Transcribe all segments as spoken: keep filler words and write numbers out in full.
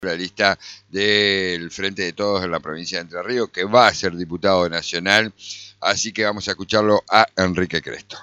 la lista del Frente de Todos en la provincia de Entre Ríos, que va a ser diputado nacional, así que vamos a escucharlo a Enrique Cresto.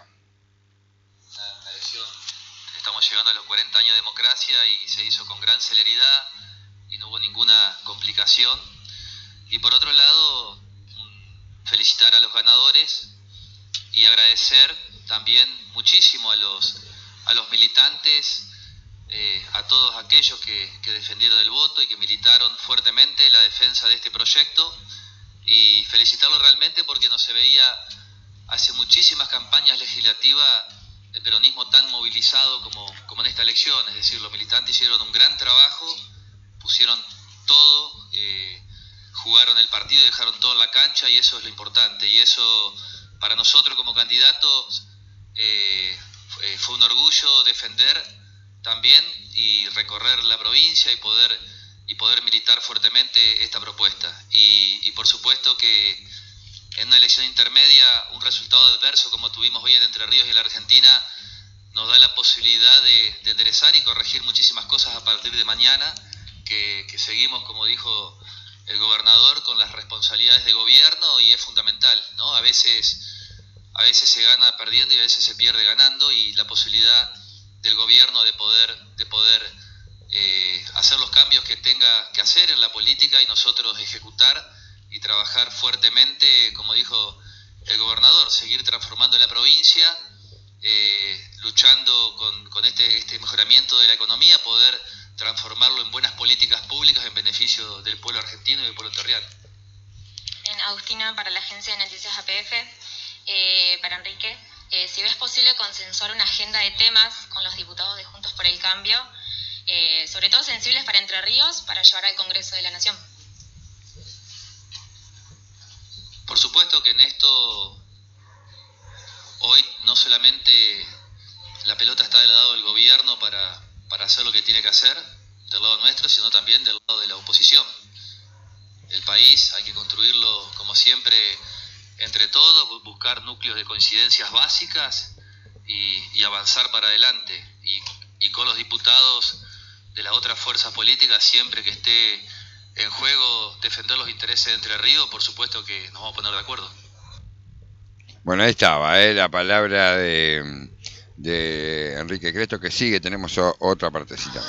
Una, una elección, estamos llegando a los cuarenta años de democracia y se hizo con gran celeridad y no hubo ninguna complicación. Y por otro lado, felicitar a los ganadores y agradecer también muchísimo a los, a los militantes, Eh, a todos aquellos que, que defendieron el voto y que militaron fuertemente la defensa de este proyecto, y felicitarlo realmente porque no se veía hace muchísimas campañas legislativas el peronismo tan movilizado como, como en esta elección. Es decir, los militantes hicieron un gran trabajo, pusieron todo, eh, jugaron el partido y dejaron todo en la cancha, y eso es lo importante, y eso para nosotros como candidatos eh, fue un orgullo defender también y recorrer la provincia y poder y poder militar fuertemente esta propuesta. Y, y por supuesto que en una elección intermedia un resultado adverso como tuvimos hoy en Entre Ríos y en la Argentina nos da la posibilidad de, de enderezar y corregir muchísimas cosas a partir de mañana, que, que seguimos, como dijo el gobernador, con las responsabilidades de gobierno, y es fundamental, ¿no? A veces, a veces se gana perdiendo y a veces se pierde ganando, y la posibilidad del gobierno de poder, de poder eh, hacer los cambios que tenga que hacer en la política y nosotros ejecutar y trabajar fuertemente, como dijo el gobernador, seguir transformando la provincia, eh, luchando con, con este, este mejoramiento de la economía, poder transformarlo en buenas políticas públicas en beneficio del pueblo argentino y del pueblo territorial. En Agustina, para la agencia de noticias A P F, eh, para Enrique. Eh, si ves posible consensuar una agenda de temas con los diputados de Juntos por el Cambio, eh, sobre todo sensibles para Entre Ríos, para llevar al Congreso de la Nación. Por supuesto que en esto, hoy no solamente la pelota está del lado del gobierno para, para hacer lo que tiene que hacer, del lado nuestro, sino también del lado de la oposición. El país hay que construirlo, como siempre, entre todos, buscar núcleos de coincidencias básicas y, y avanzar para adelante. Y, y con los diputados de las otras fuerzas políticas, siempre que esté en juego defender los intereses de Entre Ríos, por supuesto que nos vamos a poner de acuerdo. Bueno, ahí estaba, ¿eh? La palabra de, de Enrique Cresto, que sigue, tenemos o, otra partecita.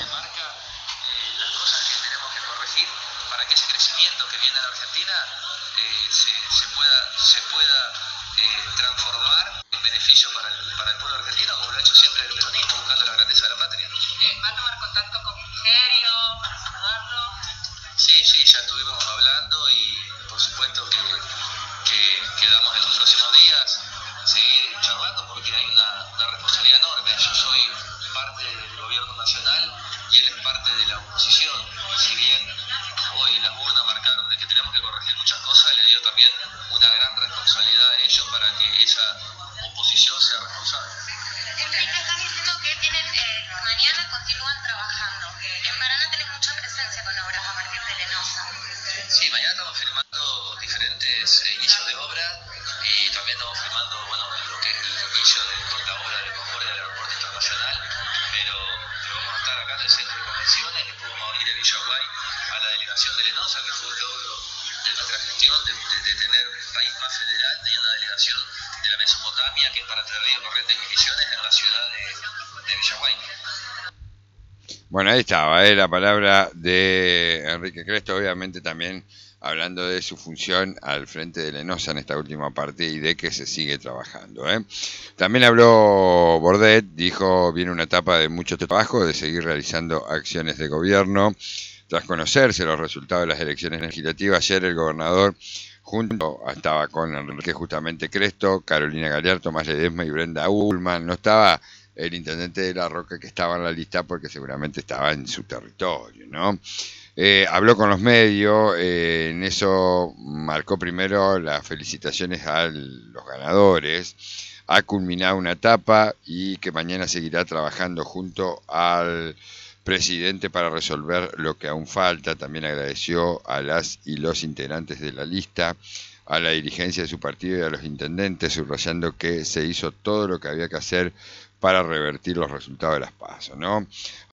se pueda eh, transformar en beneficio para el, para el pueblo argentino, como lo ha hecho siempre el peronismo, buscando la grandeza de la patria. Eh, ¿Va a tomar contacto con Ministerio para saludarlo? Sí, sí, ya estuvimos hablando y por supuesto que, que quedamos en los próximos días seguir charlando, porque hay una, una responsabilidad enorme. Yo soy parte del gobierno nacional y él es parte de la oposición. Si bien hoy las urnas marcaron de que tenemos que corregir muchas cosas, le dio también una gran responsabilidad a ellos para que esa oposición sea responsable. Enrique, están diciendo que tienen, eh, mañana continúan trabajando. En Paraná tenés mucha presencia con obras a partir de Lenosa. Sí, mañana estamos firmando diferentes eh, inicios de obra, y también estamos firmando, bueno, lo que es el inicio de con la obra de Concordia del Aeropuerto Internacional, pero, pero vamos a estar acá en el centro de convenciones, y después vamos a ir a Villaguay a la delegación de Lenosa, que fue un logro de nuestra gestión, de, de, de tener un país más federal, y una delegación de la Mesopotamia, que es para Entre Ríos, Corrientes y Misiones, en la ciudad de, de Villaguay. Bueno, ahí estaba, ¿eh? La palabra de Enrique Cresto, obviamente también hablando de su función al frente de Lenosa en esta última parte y de que se sigue trabajando, ¿eh? También habló Bordet, dijo, viene una etapa de mucho trabajo, de seguir realizando acciones de gobierno. Tras conocerse los resultados de las elecciones legislativas, ayer el gobernador junto estaba con Enrique justamente Cresto, Carolina Galear, Tomás Ledesma y Brenda Ullman. No estaba el intendente de La Roca, que estaba en la lista porque seguramente estaba en su territorio, ¿no? Eh, habló con los medios, eh, en eso marcó primero las felicitaciones a los ganadores, ha culminado una etapa y que mañana seguirá trabajando junto al presidente para resolver lo que aún falta. También agradeció a las y los integrantes de la lista, a la dirigencia de su partido y a los intendentes, subrayando que se hizo todo lo que había que hacer para revertir los resultados de las PASO, ¿no?